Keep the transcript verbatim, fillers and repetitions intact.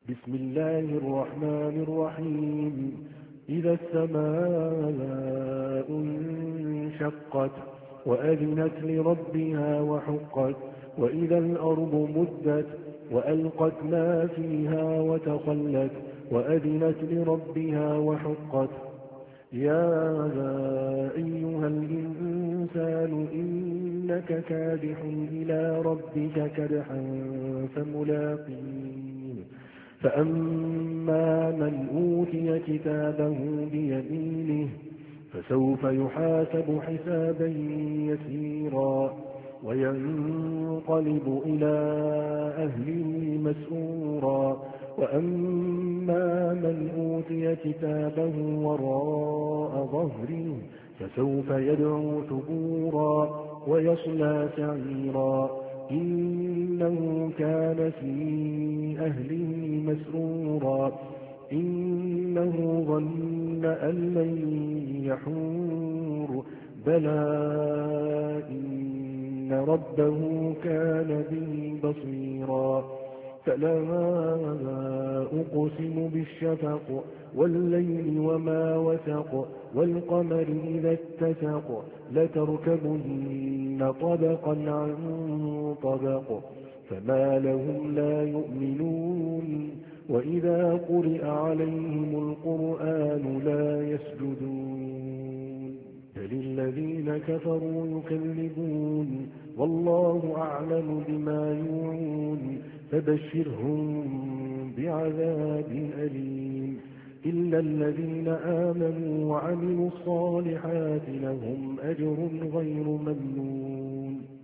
بسم الله الرحمن الرحيم إذا السماء انشقت وأذنت لربها وحقت وإذا الأرض مدت وألقت ما فيها وتخلت وأذنت لربها وحقت يا أيها الإنسان إنك كادح إلى ربك كدحا فملاقيه فأما من أوتي كتابه بيمينه فسوف يحاسب حسابا يسيرا وينقلب إلى أهله مسرورا وأما من أوتي كتابه وراء ظهره فسوف يدعو ثبورا ويصلى سعيرا إنه كان في أهله مسرورا إنه ظن أن لن يحور بلى إن ربه كان به بصيرا فلا أقسم بالشفق والليل وما وسق والقمر إذا اتسق لتركبن طبقا عن طبق فما لهم لا يؤمنون وإذا قرئ عليهم القرآن لا يسجدون بل الذين كفروا يكذبون والله أعلم بما يوعون فبشرهم بعذاب أليم إلا الذين آمنوا وعملوا الصالحات لهم أجر غير ممنون